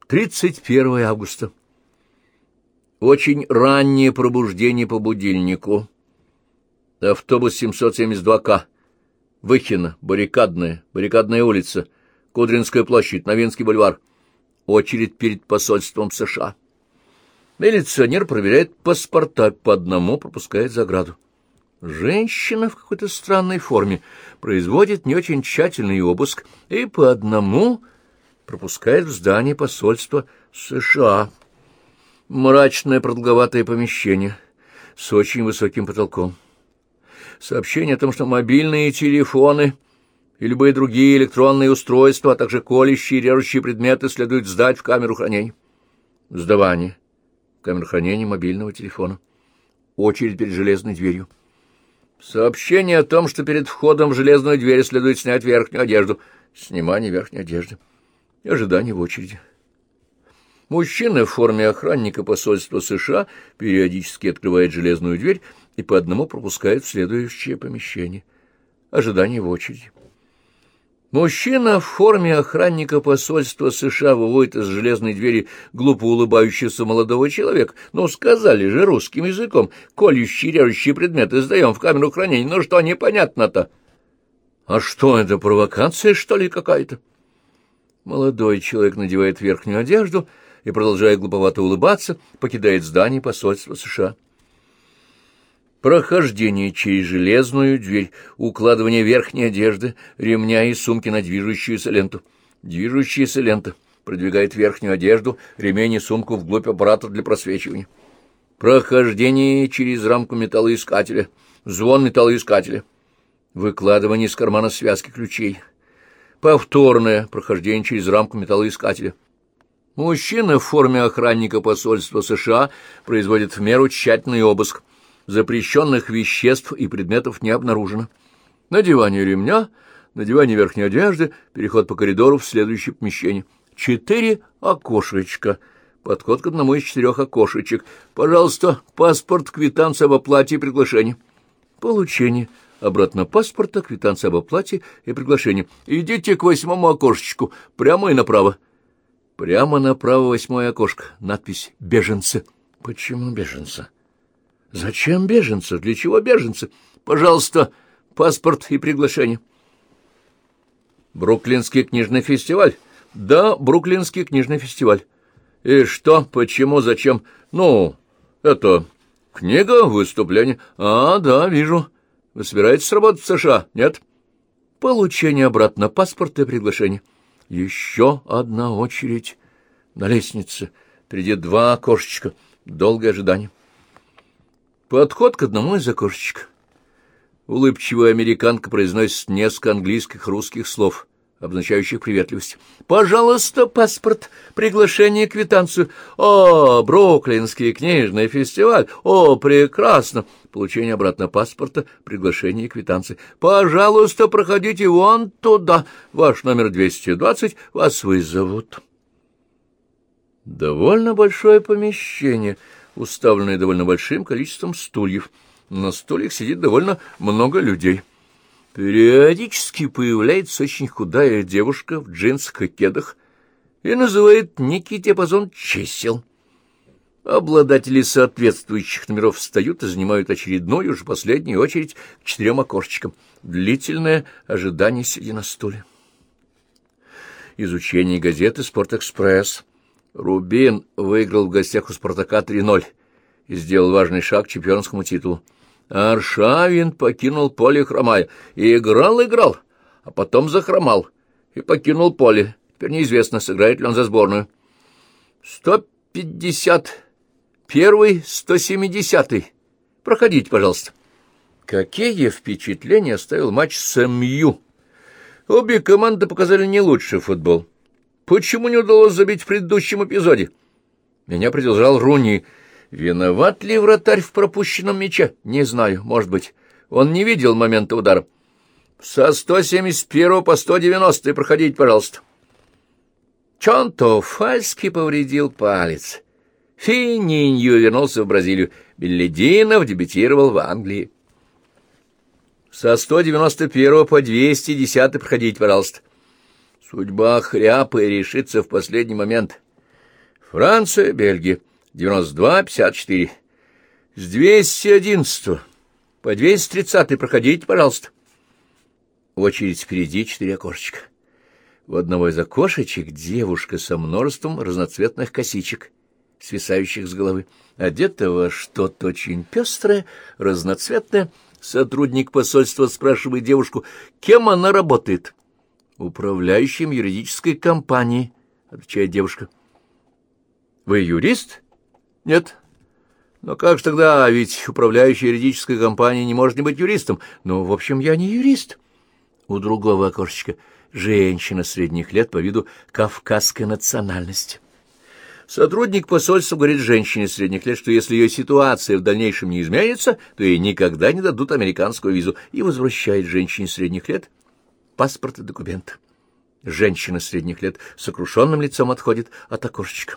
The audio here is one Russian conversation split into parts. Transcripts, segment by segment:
31 августа. Очень раннее пробуждение по будильнику. Автобус 772К. Выхино, Баррикадная улица, Кудринская площадь, Новинский бульвар. Очередь перед посольством США. Милиционер проверяет паспорта, по одному пропускает за ограду. Женщина в какой-то странной форме производит не очень тщательный обыск и по одному пропускает в здание посольства США. Мрачное продолговатое помещение с очень высоким потолком. Сообщение о том, что мобильные телефоны и любые другие электронные устройства, а также колющие и режущие предметы следует сдать в камеру хранения. Сдавание. Камера хранения мобильного телефона. Очередь перед железной дверью. Сообщение о том, что перед входом в железную дверь следует снять верхнюю одежду. Снимание верхней одежды. И ожидание в очереди. Мужчина в форме охранника посольства США периодически открывает железную дверь и по одному пропускает в следующее помещение. Ожидание в очереди. Мужчина в форме охранника посольства США выводит из железной двери глупо улыбающегося молодого человека. Ну, сказали же русским языком, колющие, режущие предметы сдаем в камеру хранения. Ну, что непонятно-то? А что это, провокация, что ли, какая-то? Молодой человек надевает верхнюю одежду и, продолжая глуповато улыбаться, покидает здание посольства США. Прохождение через железную дверь, укладывание верхней одежды, ремня и сумки на движущуюся ленту. Движущаяся лента продвигает верхнюю одежду, ремень и сумку вглубь аппарата для просвечивания. Прохождение через рамку металлоискателя, звон металлоискателя, выкладывание из кармана связки ключей. Повторное прохождение через рамку металлоискателя. Мужчина в форме охранника посольства США производит в меру тщательный обыск. Запрещенных веществ и предметов не обнаружено. Надевание ремня, надевание верхней одежды, переход по коридору в следующее помещение. 4 окошечка. Подход к одному из 4 окошечек. Пожалуйста, паспорт, квитанция об оплате и приглашение. Получение. Обратно паспорта, квитанция об оплате и приглашение. Идите к 8 окошечку, прямо и направо. Прямо направо 8 окошко. Надпись «Беженцы». Почему беженцы? Зачем беженцы? Для чего беженцы? Пожалуйста, паспорт и приглашение. Бруклинский книжный фестиваль? Да, Бруклинский книжный фестиваль. И что, почему, зачем? Ну, это книга, выступление. А, да, вижу. Вы собираетесь работать в США? Нет? Получение обратно паспорта и приглашение. Еще одна очередь на лестнице. Впереди 2 окошечка. Долгое ожидание. Подход к одному из окошечек. Улыбчивая американка произносит несколько английских русских слов, обозначающих приветливость. «Пожалуйста, паспорт, приглашение, квитанцию. О, Бруклинский книжный фестиваль! О, прекрасно! Получение обратно паспорта, приглашение и квитанции. Пожалуйста, проходите вон туда. Ваш номер 220, вас вызовут». Довольно большое помещение, уставленное довольно большим количеством стульев. На стульях сидит довольно много людей. Периодически появляется очень худая девушка в джинсах и кедах и называет некий диапазон чисел. Обладатели соответствующих номеров встают и занимают очередную, уже последнюю очередь к 4 окошечкам. Длительное ожидание, сидя на стуле. Изучение газеты «Спортэкспресс». Рубин выиграл в гостях у «Спартака» 3-0 и сделал важный шаг к чемпионскому титулу. Аршавин покинул поле хромая и играл, а потом захромал и покинул поле. Теперь неизвестно, сыграет ли он за сборную. 151-й, 170-й. Проходите, пожалуйста. Какие впечатления оставил матч с МЮ? Обе команды показали не лучший футбол. Почему не удалось забить в предыдущем эпизоде? Меня продержал Руни. Виноват ли вратарь в пропущенном мяче? Не знаю, может быть. Он не видел момента удара. Со 171 по 190 проходите, пожалуйста. Чонто Фальски повредил палец. Фининью вернулся в Бразилию. Беллидинов дебютировал в Англии. Со 191 по 210 проходите, пожалуйста. Судьба Хряпы решится в последний момент. Франция, Бельгия, 92-54. С 211 по 230 проходите, пожалуйста. Очередь впереди, 4 окошечка. В одного из окошечек девушка со множеством разноцветных косичек, свисающих с головы. Одета во что-то очень пестрое, разноцветное. Сотрудник посольства спрашивает девушку, кем она работает. «Управляющим юридической компанией», — отвечает девушка. «Вы юрист?» «Нет». «Но как же тогда, ведь управляющий юридической компанией не может не быть юристом. Ну, в общем, я не юрист». У другого окошечка женщина средних лет, по виду кавказской национальности. Сотрудник посольства говорит женщине средних лет, что если ее ситуация в дальнейшем не изменится, то ей никогда не дадут американскую визу, и возвращает женщине средних лет паспорт и документы. Женщина средних лет с сокрушенным лицом отходит от окошечка.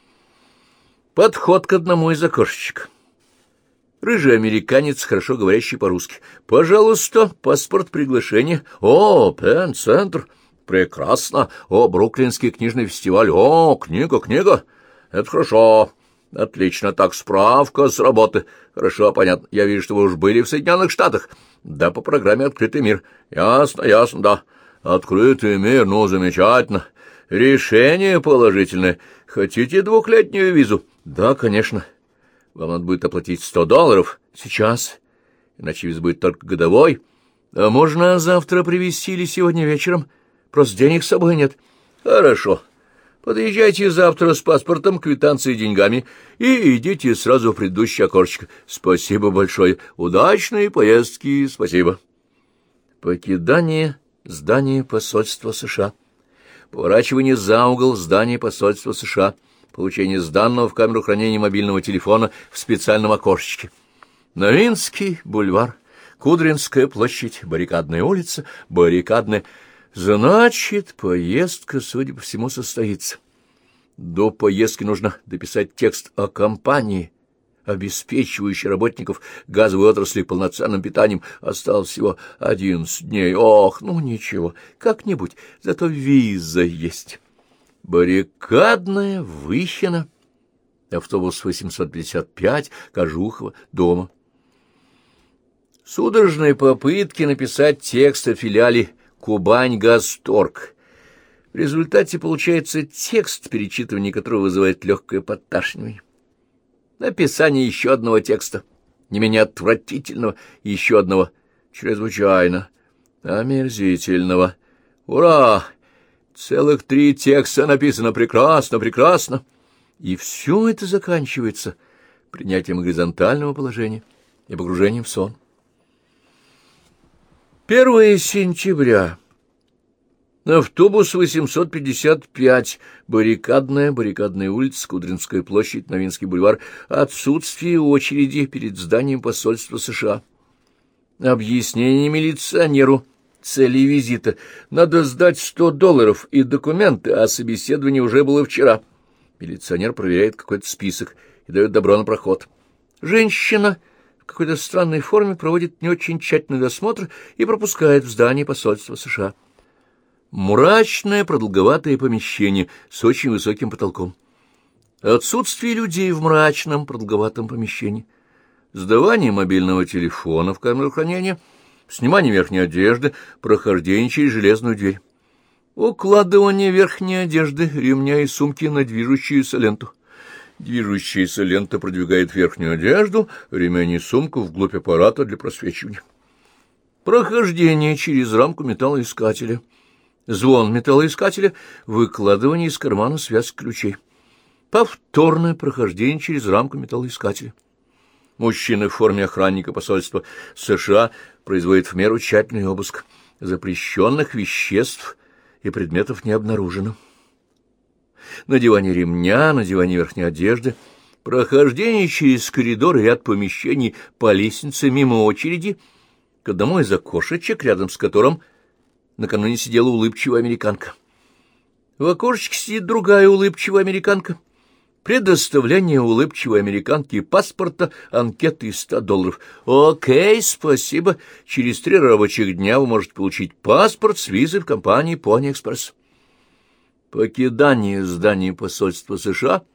Подход к одному из окошечек. Рыжий американец, хорошо говорящий по-русски. «Пожалуйста, паспорт, приглашение. О, Пенн-центр. Прекрасно. О, Бруклинский книжный фестиваль. О, книга. Это хорошо. Отлично. Так, справка с работы. Хорошо, понятно. Я вижу, что вы уж были в Соединенных Штатах. Да, по программе «Открытый мир». Ясно, да. «Открытый мир», ну, замечательно. Решение положительное. Хотите 2-летнюю визу? Да, конечно. Вам надо будет оплатить $100. Сейчас. Иначе виза будет только годовой. А можно завтра привезти или сегодня вечером? Просто денег с собой нет. Хорошо. Подъезжайте завтра с паспортом, квитанцией и деньгами и идите сразу в предыдущее окошечко. Спасибо большое. Удачной поездки. Спасибо. Покидание здания посольства США. Поворачивание за угол здания посольства США. Получение сданного в камеру хранения мобильного телефона в специальном окошечке. Новинский бульвар, Кудринская площадь, Баррикадная улица, Баррикадная. Значит, поездка, судя по всему, состоится. До поездки нужно дописать текст о компании, обеспечивающей работников газовой отрасли полноценным питанием. Осталось всего 11 дней. Ох, ну ничего, как-нибудь, зато виза есть. Баррикадная, Выхино, автобус 855, Кожухово, дома. Судорожные попытки написать текст о филиале «Кубань-Газторг». В результате получается текст, перечитывание которого вызывает легкое подташнивание. Написание еще одного текста, не менее отвратительного, еще одного, чрезвычайно омерзительного. Ура! Целых 3 текста написано. Прекрасно. И все это заканчивается принятием горизонтального положения и погружением в сон. 1 сентября. Автобус 855, Баррикадная улица, Кудринская площадь, Новинский бульвар. Отсутствие очереди перед зданием посольства США. Объяснение милиционеру цели визита. Надо сдать $100 и документы, а собеседование уже было вчера. Милиционер проверяет какой-то список и дает добро на проход. Женщина в какой-то странной форме проводит не очень тщательный досмотр и пропускает в здание посольства США. Мрачное продолговатое помещение с очень высоким потолком. Отсутствие людей в мрачном продолговатом помещении. Сдавание мобильного телефона в камеру хранения, снимание верхней одежды, прохождение через железную дверь. Укладывание верхней одежды, ремня и сумки на движущуюся ленту. Движущаяся лента продвигает верхнюю одежду, ремень и сумку вглубь аппарата для просвечивания. Прохождение через рамку металлоискателя. Звон металлоискателя, выкладывание из кармана связки ключей. Повторное прохождение через рамку металлоискателя. Мужчина в форме охранника посольства США производит в меру тщательный обыск. Запрещенных веществ и предметов не обнаружено. Надевание ремня, надевание верхней одежды, прохождение через коридор и ряд помещений по лестнице мимо очереди к одному из окошечек, рядом с которым накануне сидела улыбчивая американка. В окошечке сидит другая улыбчивая американка. Предоставление улыбчивой американке паспорта, анкеты и $100. Окей, спасибо. Через 3 рабочих дня вы можете получить паспорт с визой в компании Pony Express. Покидание здания посольства США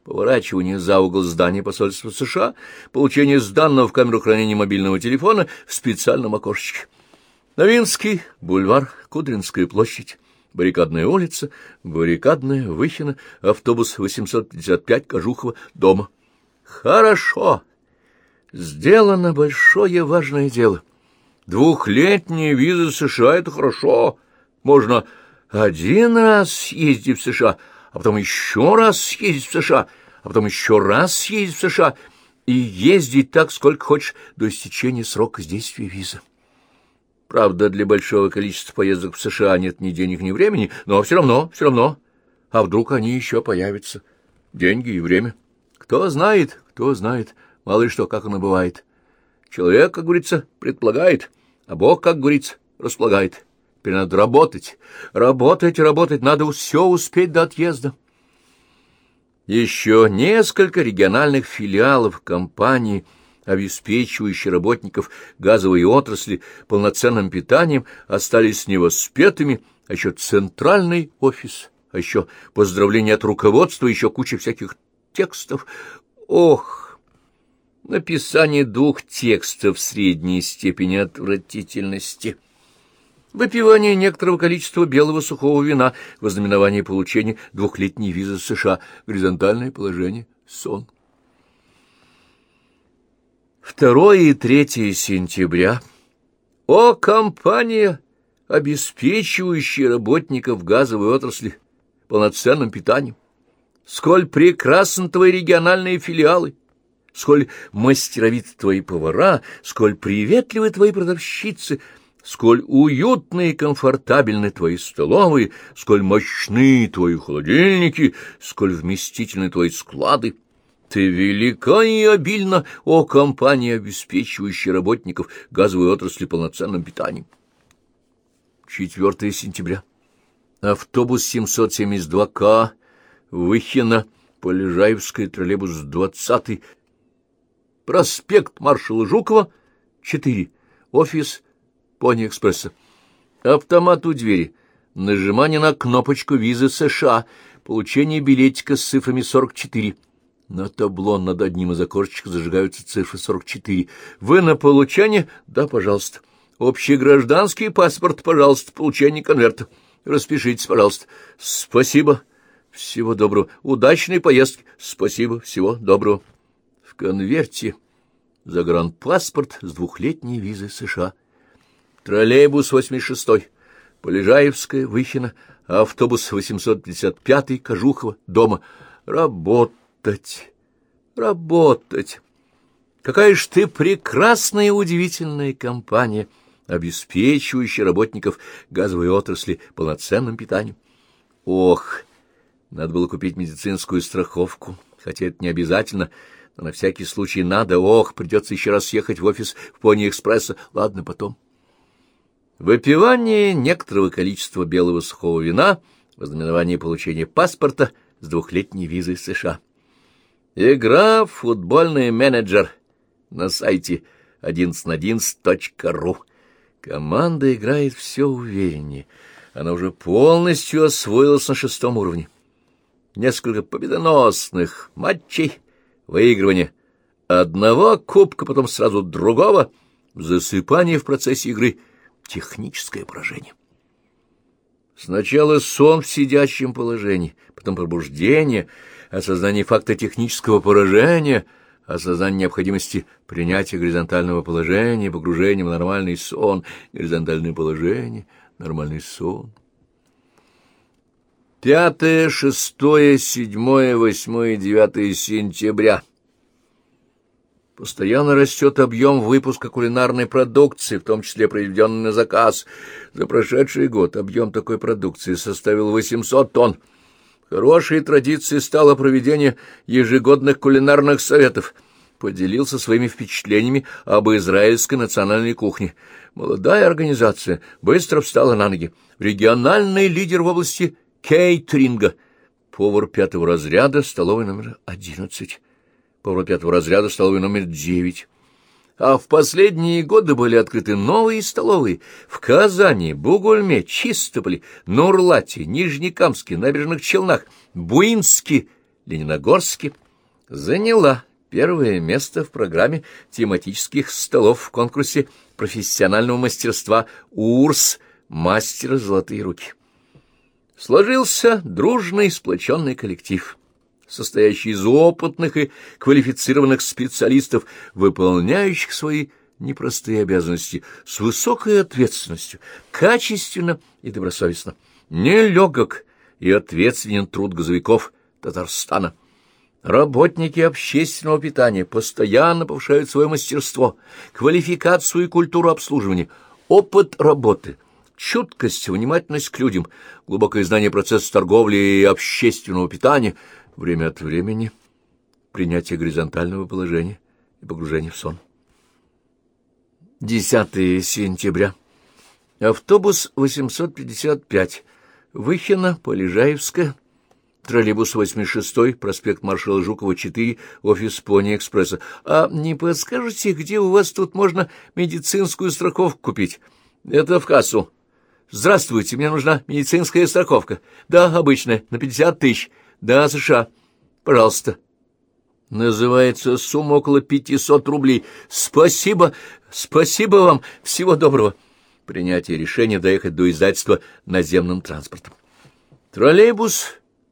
поворачивание за угол здания посольства США, получение данного в камеру хранения мобильного телефона в специальном окошечке. Новинский, бульвар, Кудринская площадь, Баррикадная улица, Баррикадная, Выхино, автобус 855, Кожухова, дома. Хорошо. Сделано большое важное дело. 2-летняя виза США — это хорошо. Можно один раз съездить в США, а потом еще раз съездить в США, а потом еще раз съездить в США и ездить так, сколько хочешь, до истечения срока действия визы. Правда, для большого количества поездок в США нет ни денег, ни времени, но все равно. А вдруг они еще появятся? Деньги и время. Кто знает, мало ли что, как оно бывает. Человек, как говорится, предполагает, а Бог, как говорится, располагает. Теперь надо работать, надо все успеть до отъезда. Еще несколько региональных филиалов компании, обеспечивающие работников газовой отрасли полноценным питанием, остались невоспетыми, а еще центральный офис, а еще поздравления от руководства, еще куча всяких текстов. Ох, написание 2 текстов средней степени отвратительности. Выпивание некоторого количества белого сухого вина во знаменование получения 2-летней визы США. Горизонтальное положение. Сон. 2 и 3 сентября. О, компания, обеспечивающая работников газовой отрасли полноценным питанием! Сколь прекрасны твои региональные филиалы! Сколь мастеровиты твои повара, сколь приветливы твои продавщицы, сколь уютны и комфортабельны твои столовые, сколь мощны твои холодильники, сколь вместительны твои склады. Ты велика и обильна, о компания, обеспечивающая работников газовой отрасли полноценным питанием. 4 сентября. Автобус 772К, Выхино, Полежаевская, троллейбус 20, проспект маршала Жукова, 4, офис Пони-экспресса. Автомат у двери. Нажимание на кнопочку визы США. Получение билетика с цифрами 44. На табло над одним из окошечек зажигаются цифры 44. Вы на получение? Да, пожалуйста. Общегражданский паспорт, пожалуйста, получение конверта. Распишитесь, пожалуйста. Спасибо. Всего доброго. Удачной поездки. Спасибо. Всего доброго. В конверте загранпаспорт с 2-летней визой США. Троллейбус 86, Полежаевская, Выхино, автобус 855, Кожухова, дома. Работать. Какая ж ты прекрасная и удивительная компания, обеспечивающая работников газовой отрасли полноценным питанием. Ох, надо было купить медицинскую страховку, хотя это не обязательно, но на всякий случай надо. Ох, придется еще раз съехать в офис в Пони-экспресса. Ладно, потом. Выпивание некоторого количества белого сухого вина во знаменование получения паспорта с 2-летней визой США. Игра «Футбольный менеджер» на сайте 1111.ru. Команда играет все увереннее. Она уже полностью освоилась на 6-м уровне. Несколько победоносных матчей, выигрывание одного кубка, потом сразу другого, засыпание в процессе игры, техническое поражение. Сначала сон в сидящем положении, потом пробуждение, осознание факта технического поражения, осознание необходимости принятия горизонтального положения, погружения в нормальный сон, горизонтальное положение, нормальный сон. 5, 6, 7, 8 и 9 сентября. Постоянно растет объем выпуска кулинарной продукции, в том числе произведенной на заказ. За прошедший год объем такой продукции составил 800 тонн. Хорошей традицией стало проведение ежегодных кулинарных советов. Поделился своими впечатлениями об израильской национальной кухне. Молодая организация быстро встала на ноги. Региональный лидер в области кейтеринга. Повар 5-го разряда, столовой номер 11. Повар 5-го разряда, столовой номер 9. А в последние годы были открыты новые столовые в Казани, Бугульме, Чистополе, Нурлате, Нижнекамске, Набережных Челнах, Буинске, Лениногорске заняла первое место в программе тематических столов в конкурсе профессионального мастерства УРС «Мастера золотые руки». Сложился дружный сплоченный коллектив, состоящий из опытных и квалифицированных специалистов, выполняющих свои непростые обязанности с высокой ответственностью, качественно и добросовестно. Нелегок и ответственен труд газовиков Татарстана. Работники общественного питания постоянно повышают свое мастерство, квалификацию и культуру обслуживания, опыт работы, чуткость, внимательность к людям, глубокое знание процесса торговли и общественного питания, время от времени принятие горизонтального положения и погружение в сон. 10 сентября. Автобус 855. Выхино, Полежаевская. Троллейбус 86, проспект маршала Жукова, 4, офис Пони-экспресса. А не подскажете, где у вас тут можно медицинскую страховку купить? Это в кассу. Здравствуйте, мне нужна медицинская страховка. Да, обычная, на 50 тысяч. Да, США. Пожалуйста. Называется сумма около 500 рублей. Спасибо, спасибо вам. Всего доброго. Принятие решения доехать до издательства наземным транспортом. Троллейбус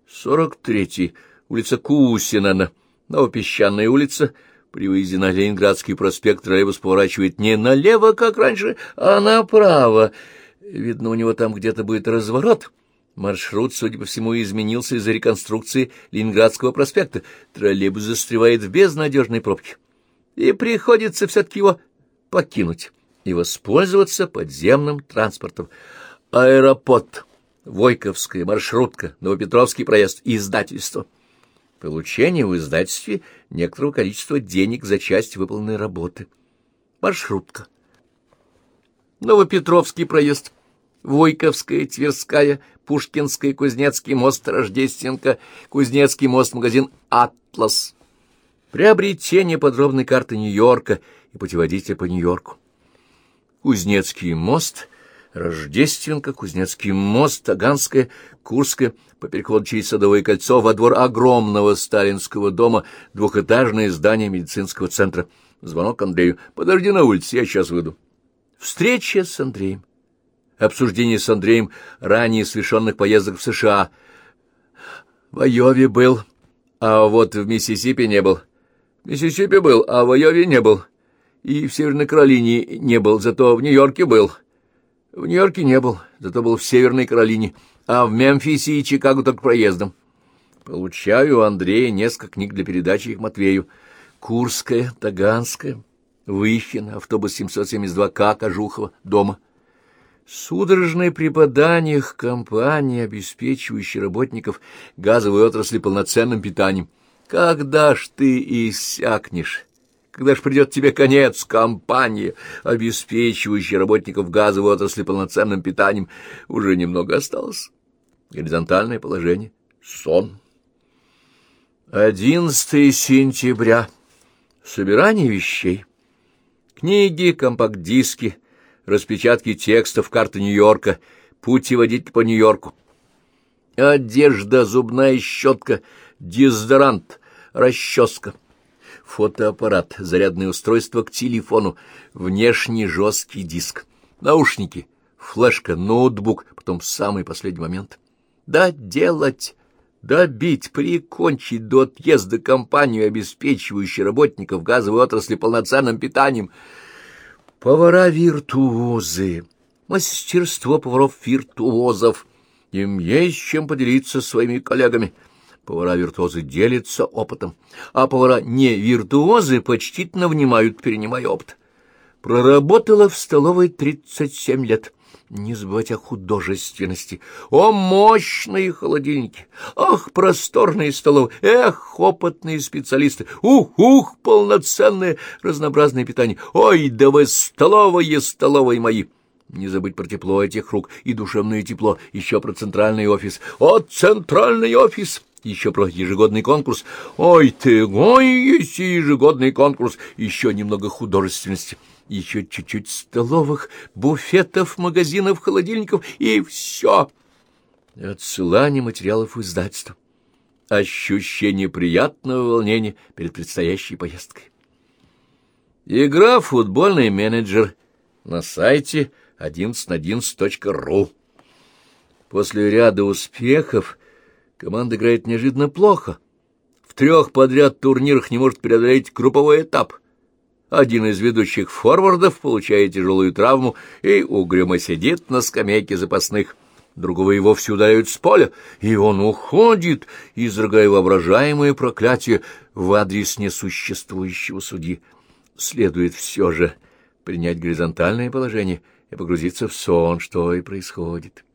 43, улица Кусинана, Новопесчаная улица. При выезде на Ленинградский проспект троллейбус поворачивает не налево, как раньше, а направо. Видно, у него там где-то будет разворот. Маршрут, судя по всему, изменился из-за реконструкции Ленинградского проспекта. Троллейбус застревает в безнадежной пробке. И приходится все-таки его покинуть и воспользоваться подземным транспортом. Аэропорт, Войковская, маршрутка, Новопетровский проезд, издательство. Получение в издательстве некоторого количества денег за часть выполненной работы. Маршрутка. Новопетровский проезд, Войковская, Тверская, Пушкинская, Кузнецкий мост, Рождественка, Кузнецкий мост, магазин «Атлас». Приобретение подробной карты Нью-Йорка и путеводителя по Нью-Йорку. Кузнецкий мост, Рождественка, Кузнецкий мост, Таганская, Курская, по переходу через Садовое кольцо во двор огромного сталинского дома, двухэтажное здание медицинского центра. Звонок Андрею. «Подожди на улице, я сейчас выйду». Встреча с Андреем. Обсуждение с Андреем ранее совершенных поездок в США. В Айове был, а вот в Миссисипи не был. В Миссисипи был, а в Айове не был. И в Северной Каролине не был, зато в Нью-Йорке был. В Нью-Йорке не был, зато был в Северной Каролине, а в Мемфисе и Чикаго только проездом. Получаю у Андрея несколько книг для передачи их Матвею. Курская, Таганская, Выхино, автобус 772К, Кожухова, дома. Судорожное преподание к компании, обеспечивающей работников газовой отрасли полноценным питанием. Когда ж ты иссякнешь? Когда ж придет тебе конец, компания, обеспечивающая работников газовой отрасли полноценным питанием? Уже немного осталось. Горизонтальное положение. Сон. 11 сентября. Собирание вещей. Книги, компакт-диски, распечатки текстов, карты Нью-Йорка, путеводитель по Нью-Йорку. Одежда, зубная щетка, дезодорант, расческа. Фотоаппарат, зарядное устройство к телефону, внешний жесткий диск, наушники, флешка, ноутбук, потом в самый последний момент. Доделать, добить, прикончить до отъезда компанию, обеспечивающую работников газовой отрасли полноценным питанием. Повара-виртуозы, мастерство поваров-виртуозов. Им есть чем поделиться со своими коллегами. Повара-виртуозы делятся опытом, а повара-не-виртуозы почтительно внимают, перенимая опыт. Проработала в столовой 37 лет. Не забывать о художественности. О, мощные холодильники! Ах, просторные столовые! Эх, опытные специалисты! Ух, полноценное разнообразное питание! Ой, да вы столовые мои! Не забыть про тепло этих рук и душевное тепло, еще про центральный офис. О, центральный офис! Еще про ежегодный конкурс. Ой ты, ой, есть и ежегодный конкурс. Еще немного художественности. Еще чуть-чуть столовых, буфетов, магазинов, холодильников, и все. Отсылание материалов в издательство. ощущение приятного волнения перед предстоящей поездкой. Игра «Футбольный менеджер» на сайте 1111.ru. После ряда успехов команда играет неожиданно плохо. В 3 подряд турнирах не может преодолеть групповой этап. Один из ведущих форвардов получает тяжелую травму и угрюмо сидит на скамейке запасных. Другого и вовсе удаляют с поля, и он уходит, изрыгая воображаемое проклятие в адрес несуществующего судьи. Следует все же принять горизонтальное положение и погрузиться в сон, что и происходит.